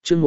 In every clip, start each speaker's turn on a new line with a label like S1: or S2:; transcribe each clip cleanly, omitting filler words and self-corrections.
S1: chương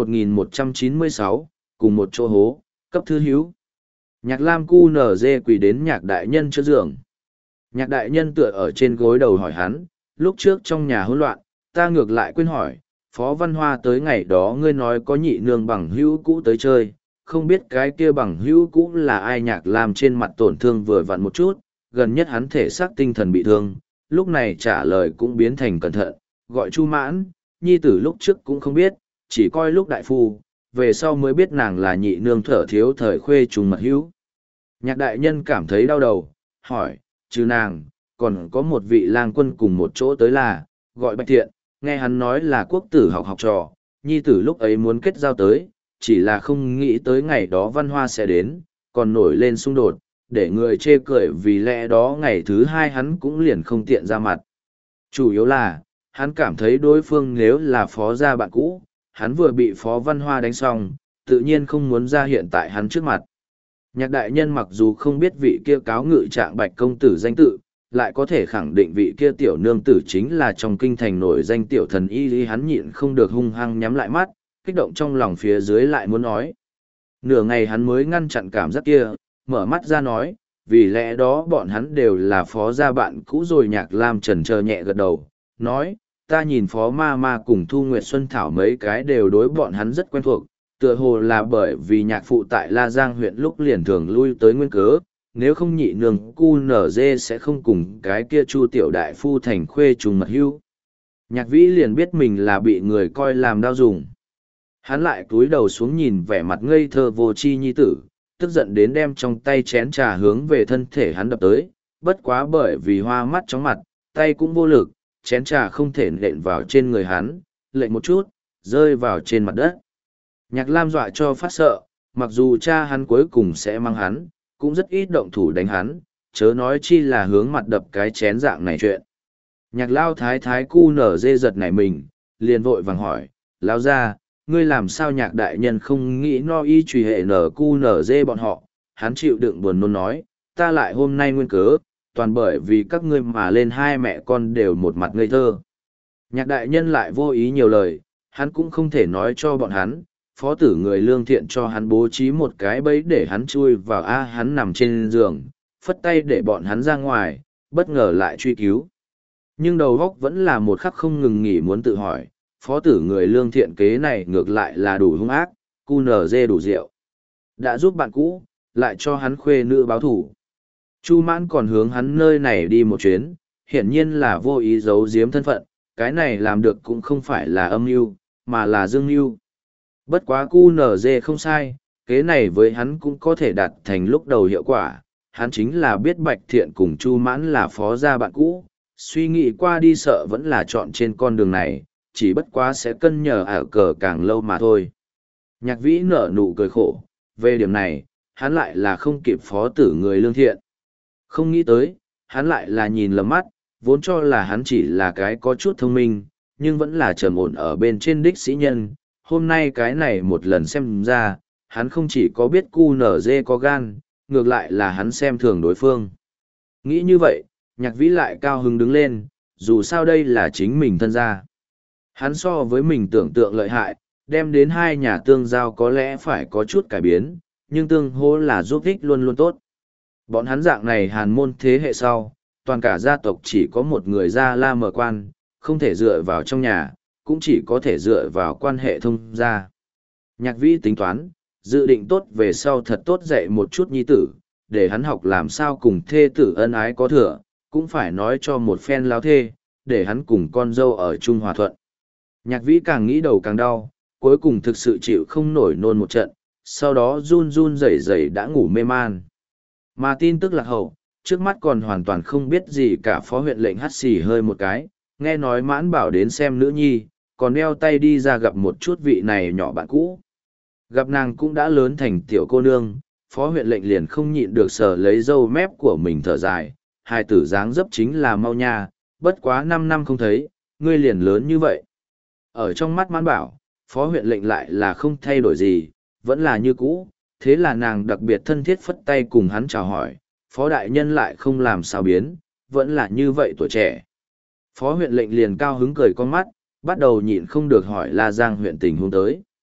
S1: 1196, cùng một chỗ hố, cấp thư hiếu. Nhạc Lam cu nở dê quỳ đến nhạc đại nhân trước giường. Nhạc đại nhân tựa ở trên gối đầu hỏi hắn, lúc trước trong nhà hỗn loạn, ta ngược lại quên hỏi, Phó Văn Hoa tới ngày đó ngươi nói có nhị nương bằng hữu cũ tới chơi, không biết cái kia bằng hữu cũ là ai. Nhạc Lam trên mặt tổn thương vừa vặn một chút, gần nhất hắn thể xác tinh thần bị thương, lúc này trả lời cũng biến thành cẩn thận, gọi Chu Mãn, nhi tử lúc trước cũng không biết, chỉ coi lúc đại phu, về sau mới biết nàng là nhị nương thở thiếu thời khuê trùng mật hữu. Nhạc đại nhân cảm thấy đau đầu, hỏi, trừ nàng, còn có một vị lang quân cùng một chỗ tới là, gọi Bạch Thiện, nghe hắn nói là quốc tử học trò, nhi tử lúc ấy muốn kết giao tới, chỉ là không nghĩ tới ngày đó Văn Hoa sẽ đến, còn nổi lên xung đột, để người chê cười, vì lẽ đó ngày thứ hai hắn cũng liền không tiện ra mặt. Chủ yếu là, hắn cảm thấy đối phương nếu là phó gia bạn cũ, hắn vừa bị Phó Văn Hoa đánh xong, tự nhiên không muốn ra hiện tại hắn trước mặt. Nhạc đại nhân mặc dù không biết vị kia cáo ngự trạng Bạch công tử danh tự, lại có thể khẳng định vị kia tiểu nương tử chính là trong kinh thành nổi danh tiểu thần y. Hắn nhịn không được hung hăng nhắm lại mắt, kích động trong lòng phía dưới lại muốn nói. Nửa ngày hắn mới ngăn chặn cảm giác kia, mở mắt ra nói, vì lẽ đó bọn hắn đều là phó gia bạn cũ rồi. Nhạc Lam chần chờ nhẹ gật đầu, nói, ta nhìn Phó Ma Ma cùng Thu Nguyệt Xuân Thảo mấy cái đều đối bọn hắn rất quen thuộc, tựa hồ là bởi vì nhạc phụ tại La Giang huyện lúc liền thường lui tới nguyên cớ, nếu không nhị nương cu nở dê sẽ không cùng cái kia Chu tiểu đại phu thành khuê trùng mật hưu. Nhạc Vĩ liền biết mình là bị người coi làm đao dùng. Hắn lại cúi đầu xuống nhìn vẻ mặt ngây thơ vô tri nhi tử, tức giận đến đem trong tay chén trà hướng về thân thể hắn đập tới, bất quá bởi vì hoa mắt chóng mặt, tay cũng vô lực, chén trà không thể nện vào trên người hắn, lệnh một chút, rơi vào trên mặt đất. Nhạc Lam dọa cho phát sợ, mặc dù cha hắn cuối cùng sẽ mang hắn, cũng rất ít động thủ đánh hắn, chớ nói chi là hướng mặt đập cái chén dạng này chuyện. Nhạc Lao thái thái cu nở dê giật nảy mình, liền vội vàng hỏi, Lao ra, ngươi làm sao nhạc đại nhân không nghĩ no y truy hệ nở cu nở dê bọn họ. Hắn chịu đựng buồn nôn nói, ta lại hôm nay nguyên cớ, toàn bởi vì các ngươi mà lên hai mẹ con đều một mặt ngây thơ. Nhạc đại nhân lại vô ý nhiều lời, hắn cũng không thể nói cho bọn hắn, phó tử người lương thiện cho hắn bố trí một cái bẫy để hắn chui vào. Hắn nằm trên giường, phất tay để bọn hắn ra ngoài, bất ngờ lại truy cứu. Nhưng đầu óc vẫn là một khắc không ngừng nghỉ muốn tự hỏi, phó tử người lương thiện kế này ngược lại là đủ hung ác, cu nở dê đủ rượu. Đã giúp bạn cũ, lại cho hắn khuê nữ báo thủ. Chu Mãn còn hướng hắn nơi này đi một chuyến, hiển nhiên là vô ý giấu giếm thân phận, cái này làm được cũng không phải là âm mưu, mà là dương mưu. Bất quá cu nở dê không sai, kế này với hắn cũng có thể đạt thành lúc đầu hiệu quả. Hắn chính là biết Bạch Thiện cùng Chu Mãn là phó gia bạn cũ, suy nghĩ qua đi sợ vẫn là chọn trên con đường này, chỉ bất quá sẽ cân nhờ ở cờ càng lâu mà thôi. Nhạc Vĩ nở nụ cười khổ, về điểm này, hắn lại là không kịp phó tử người lương thiện. Không nghĩ tới, hắn lại là nhìn lầm mắt, vốn cho là hắn chỉ là cái có chút thông minh, nhưng vẫn là trầm ổn ở bên trên đích sĩ nhân. Hôm nay cái này một lần xem ra, hắn không chỉ có biết cu nở dê có gan, ngược lại là hắn xem thường đối phương. Nghĩ như vậy, Nhạc Vĩ lại cao hứng đứng lên, dù sao đây là chính mình thân gia. Hắn so với mình tưởng tượng lợi hại, đem đến hai nhà tương giao có lẽ phải có chút cải biến, nhưng tương hỗ là giúp ích luôn luôn tốt. Bọn hắn dạng này hàn môn thế hệ sau, toàn cả gia tộc chỉ có một người gia la mở quan, không thể dựa vào trong nhà, cũng chỉ có thể dựa vào quan hệ thông gia. Nhạc Vĩ tính toán, dự định tốt về sau thật tốt dạy một chút nhi tử, để hắn học làm sao cùng thê tử ân ái có thừa, cũng phải nói cho một phen lao thê, để hắn cùng con dâu ở chung hòa thuận. Nhạc Vĩ càng nghĩ đầu càng đau, cuối cùng thực sự chịu không nổi nôn một trận, sau đó run run rẩy rẩy đã ngủ mê man. Mà tin tức lạc hậu, trước mắt còn hoàn toàn không biết gì cả. Phó huyện lệnh hắt xì hơi một cái, nghe nói Mãn Bảo đến xem nữ nhi, còn đeo tay đi ra gặp một chút vị này nhỏ bạn cũ. Gặp nàng cũng đã lớn thành tiểu cô nương, phó huyện lệnh liền không nhịn được sờ lấy râu mép của mình thở dài, hai tử dáng dấp chính là mau nha, bất quá 5 năm không thấy, ngươi liền lớn như vậy. Ở trong mắt Mãn Bảo, phó huyện lệnh lại là không thay đổi gì, vẫn là như cũ, thế là nàng đặc biệt thân thiết phất tay cùng hắn chào hỏi, phó đại nhân lại không làm sao biến, vẫn là như vậy tuổi trẻ. Phó huyện lệnh liền cao hứng cười con mắt, bắt đầu nhịn không được hỏi La Giang huyện tình huống tới.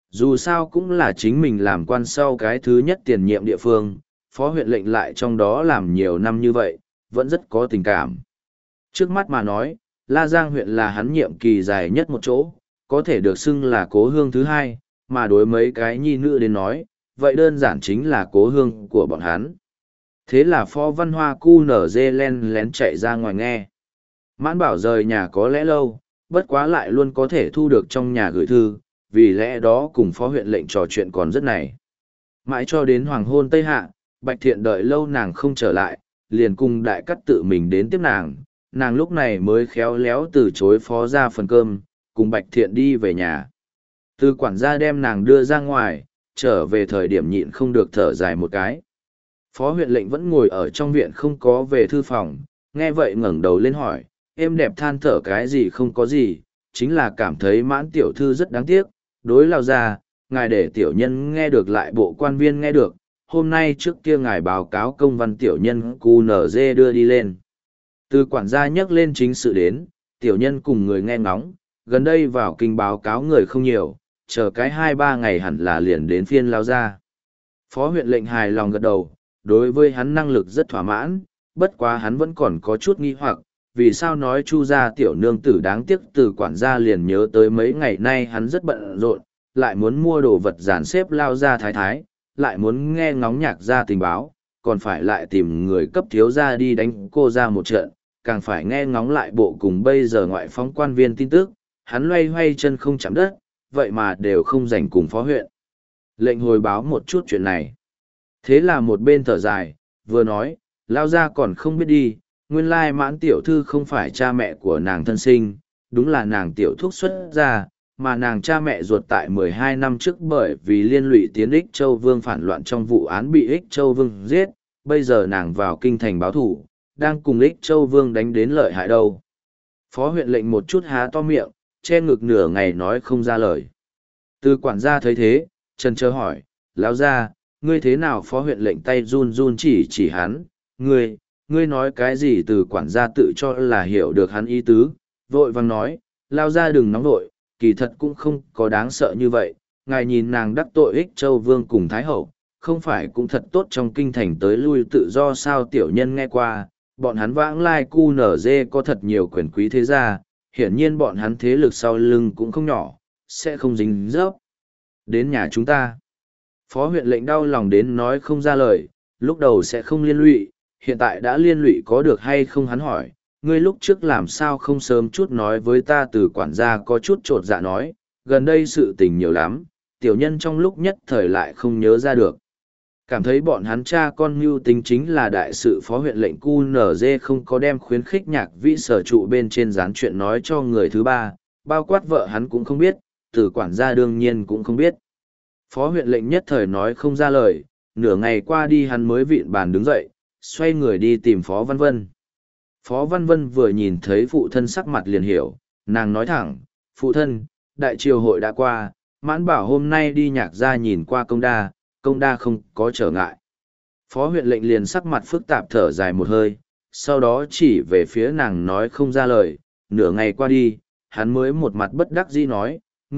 S1: Dù sao cũng là chính mình làm quan sau cái thứ nhất tiền nhiệm địa phương, phó huyện lệnh lại trong đó làm nhiều năm như vậy, vẫn rất có tình cảm. Trước mắt mà nói, La Giang huyện là hắn nhiệm kỳ dài nhất một chỗ, có thể được xưng là cố hương thứ hai, mà đối mấy cái nhi nữ đến nói, vậy đơn giản chính là cố hương của bọn hắn. Thế là Phó Văn Hoa cu nở dê len lén chạy ra ngoài nghe. Mãn Bảo rời nhà có lẽ lâu, bất quá lại luôn có thể thu được trong nhà gửi thư, vì lẽ đó cùng phó huyện lệnh trò chuyện còn rất này. Mãi cho đến hoàng hôn Tây Hạ, Bạch Thiện đợi lâu nàng không trở lại, liền cùng đại cắt tự mình đến tiếp nàng lúc này mới khéo léo từ chối phó ra phần cơm, cùng Bạch Thiện đi về nhà. Từ quản gia đem nàng đưa ra ngoài, trở về thời điểm nhịn không được thở dài một cái. Phó huyện lệnh vẫn ngồi ở trong viện không có về thư phòng, nghe vậy ngẩng đầu lên hỏi, êm đẹp than thở cái gì không có gì, chính là cảm thấy Mãn tiểu thư rất đáng tiếc, đối lao ra, ngài để tiểu nhân nghe được lại bộ quan viên nghe được, hôm nay trước kia ngài báo cáo công văn tiểu nhân QNZ đưa đi lên. Từ quản gia nhắc lên chính sự đến, tiểu nhân cùng người nghe ngóng, gần đây vào kinh báo cáo người không nhiều, chờ cái 2-3 ngày hẳn là liền đến phiên lao ra. Phó huyện lệnh hài lòng gật đầu, đối với hắn năng lực rất thỏa mãn, bất quá hắn vẫn còn có chút nghi hoặc, vì sao nói chu gia tiểu nương tử đáng tiếc. Từ quản gia liền nhớ tới mấy ngày nay hắn rất bận rộn, lại muốn mua đồ vật dàn xếp lao ra thái thái, lại muốn nghe ngóng nhạc ra tình báo, còn phải lại tìm người cấp thiếu gia đi đánh cô ra một trận, càng phải nghe ngóng lại bộ cùng bây giờ ngoại phóng quan viên tin tức, hắn loay hoay chân không chạm đất, vậy mà đều không rảnh cùng phó huyện lệnh hồi báo một chút chuyện này. Thế là một bên thở dài, vừa nói, lao ra còn không biết đi, nguyên lai Mãn tiểu thư không phải cha mẹ của nàng thân sinh, đúng là nàng tiểu thúc xuất ra, mà nàng cha mẹ ruột tại 12 năm trước bởi vì liên lụy tiến Ích Châu Vương phản loạn trong vụ án bị Ích Châu Vương giết, bây giờ nàng vào kinh thành báo thủ, đang cùng Ích Châu Vương đánh đến lợi hại đâu. Phó huyện lệnh một chút há to miệng, che ngực nửa ngày nói không ra lời. Từ quản gia thấy thế, trần chờ hỏi, lão gia, ngươi thế nào? Phó huyện lệnh tay run run chỉ hắn, ngươi nói cái gì? Từ quản gia tự cho là hiểu được hắn ý tứ, vội vàng nói, lao ra đừng nóng vội, kỳ thật cũng không có đáng sợ như vậy, ngài nhìn nàng đắc tội Ích Châu Vương cùng Thái Hậu, không phải cũng thật tốt trong kinh thành tới lui tự do sao? Tiểu nhân nghe qua, bọn hắn vãng lai cu nở dê có thật nhiều quyền quý thế gia, hiển nhiên bọn hắn thế lực sau lưng cũng không nhỏ, sẽ không dính dấp đến nhà chúng ta. Phó huyện lệnh đau lòng đến nói không ra lời, lúc đầu sẽ không liên lụy, hiện tại đã liên lụy có được hay không? Hắn hỏi, ngươi lúc trước làm sao không sớm chút nói với ta? Từ quản gia có chút trột dạ nói, gần đây sự tình nhiều lắm, tiểu nhân trong lúc nhất thời lại không nhớ ra được. Cảm thấy bọn hắn cha con mưu tính chính là đại sự. Phó huyện lệnh QNZ không có đem khuyến khích nhạc vĩ sở trụ bên trên gián chuyện nói cho người thứ ba, bao quát vợ hắn cũng không biết, từ quản gia đương nhiên cũng không biết. Phó huyện lệnh nhất thời nói không ra lời, nửa ngày qua đi hắn mới vịn bàn đứng dậy, xoay người đi tìm Phó Văn Vân. Phó Văn Vân vừa nhìn thấy phụ thân sắc mặt liền hiểu, nàng nói thẳng, phụ thân, đại triều hội đã qua, Mãn bảo hôm nay đi nhạc ra nhìn qua công đa không có trở ngại. Phó huyện lệnh liền sắc mặt phức tạp thở dài một hơi, sau đó chỉ về phía nàng nói không ra lời, nửa ngày qua đi, hắn mới một mặt bất đắc dĩ nói,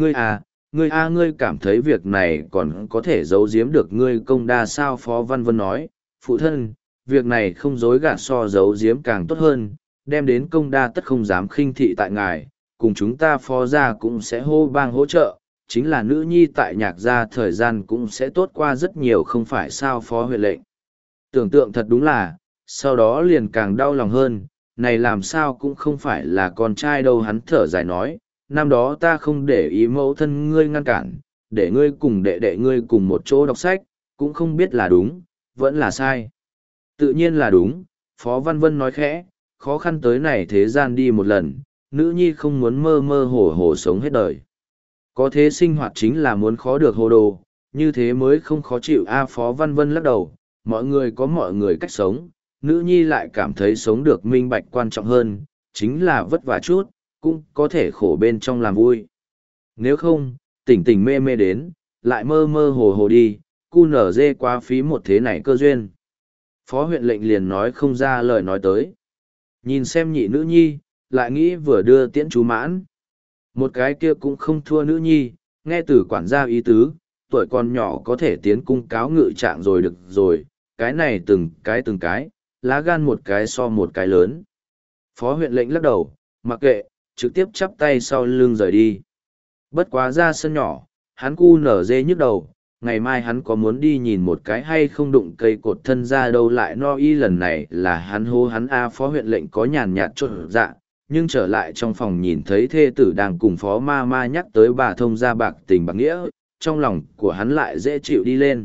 S1: ngươi cảm thấy việc này còn có thể giấu giếm được ngươi công đa sao? Phó Văn Vân nói, phụ thân, việc này không dối gạt so giấu giếm càng tốt hơn, đem đến công đa tất không dám khinh thị tại ngài, cùng chúng ta phó gia cũng sẽ hô bang hỗ trợ, chính là nữ nhi tại nhạc gia thời gian cũng sẽ tốt qua rất nhiều, không phải sao? Phó huyện lệnh tưởng tượng thật đúng là, sau đó liền càng đau lòng hơn, này làm sao cũng không phải là con trai đâu. Hắn thở dài nói, năm đó ta không để ý mẫu thân ngươi ngăn cản, để ngươi cùng đệ đệ ngươi cùng một chỗ đọc sách, cũng không biết là đúng, vẫn là sai. Tự nhiên là đúng, Phó Văn Vân nói khẽ, khó khăn tới này thế gian đi một lần, nữ nhi không muốn mơ mơ hồ hồ sống hết đời. Có thế sinh hoạt chính là muốn khó được hồ đồ, như thế mới không khó chịu a. Phó Văn Vân lắc đầu, mọi người có mọi người cách sống, nữ nhi lại cảm thấy sống được minh bạch quan trọng hơn, chính là vất vả chút, cũng có thể khổ bên trong làm vui. Nếu không, tỉnh tỉnh mê mê đến, lại mơ mơ hồ hồ đi, cu nở dê quá phí một thế này cơ duyên. Phó huyện lệnh liền nói không ra lời nói tới. Nhìn xem nhị nữ nhi, lại nghĩ vừa đưa tiễn chú Mãn. Một cái kia cũng không thua nữ nhi, nghe từ quản gia ý tứ, tuổi còn nhỏ có thể tiến cung cáo ngự trạng rồi được rồi, cái này từng cái, lá gan một cái so một cái lớn. Phó huyện lệnh lắc đầu, mặc kệ, trực tiếp chắp tay sau lưng rời đi. Bất quá ra sân nhỏ, hắn cu nở dê nhức đầu, ngày mai hắn có muốn đi nhìn một cái hay không đụng cây cột thân ra đâu lại no y lần này là hắn hô hắn phó huyện lệnh có nhàn nhạt chốt dạ, nhưng trở lại trong phòng nhìn thấy thê tử đang cùng phó ma ma nhắc tới bà thông gia bạc tình bạc nghĩa, trong lòng của hắn lại dễ chịu đi lên.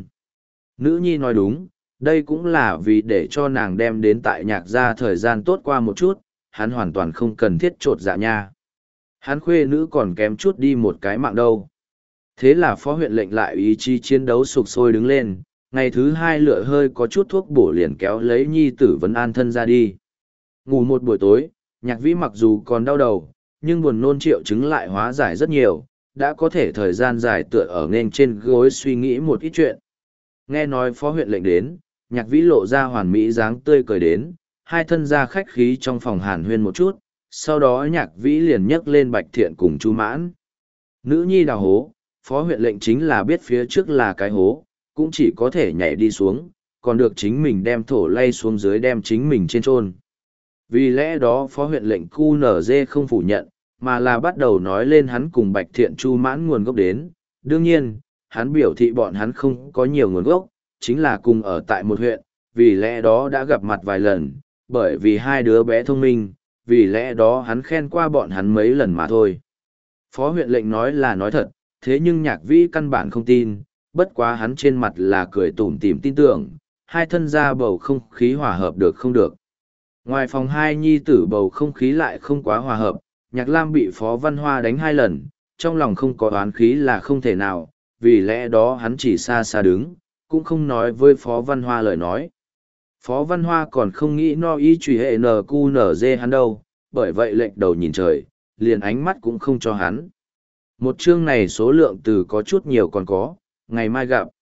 S1: Nữ nhi nói đúng, đây cũng là vì để cho nàng đem đến tại nhạc gia thời gian tốt qua một chút, hắn hoàn toàn không cần thiết trột dạ nha. Hắn khuê nữ còn kém chút đi một cái mạng đâu. Thế là phó huyện lệnh lại ý chí chiến đấu sục sôi đứng lên, ngày thứ hai lựa hơi có chút thuốc bổ liền kéo lấy nhi tử vấn an thân ra đi. Ngủ một buổi tối, nhạc vĩ mặc dù còn đau đầu, nhưng buồn nôn triệu chứng lại hóa giải rất nhiều, đã có thể thời gian dài tựa ở nghênh trên gối suy nghĩ một ít chuyện. Nghe nói phó huyện lệnh đến, nhạc vĩ lộ ra hoàn mỹ dáng tươi cười đến, hai thân ra khách khí trong phòng hàn huyên một chút, sau đó nhạc vĩ liền nhấc lên Bạch Thiện cùng Chu Mãn. Nữ nhi đào hố, phó huyện lệnh chính là biết phía trước là cái hố, cũng chỉ có thể nhảy đi xuống, còn được chính mình đem thổ lay xuống dưới đem chính mình trên trôn. Vì lẽ đó phó huyện lệnh QNZ không phủ nhận, mà là bắt đầu nói lên hắn cùng Bạch Thiện Chu Mãn nguồn gốc đến. Đương nhiên, hắn biểu thị bọn hắn không có nhiều nguồn gốc, chính là cùng ở tại một huyện, vì lẽ đó đã gặp mặt vài lần, bởi vì hai đứa bé thông minh, vì lẽ đó hắn khen qua bọn hắn mấy lần mà thôi. Phó huyện lệnh nói là nói thật, thế nhưng nhạc vĩ căn bản không tin, bất quá hắn trên mặt là cười tủm tỉm tin tưởng, hai thân ra bầu không khí hòa hợp được không được. Ngoài phòng hai nhi tử bầu không khí lại không quá hòa hợp, nhạc lam bị Phó Văn Hoa đánh 2 lần, trong lòng không có oán khí là không thể nào, vì lẽ đó hắn chỉ xa xa đứng, cũng không nói với Phó Văn Hoa lời nói. Phó Văn Hoa còn không nghĩ no ý truy hệ NQNZ hắn đâu, bởi vậy lệnh đầu nhìn trời, liền ánh mắt cũng không cho hắn. Một chương này số lượng từ có chút nhiều còn có, ngày mai gặp.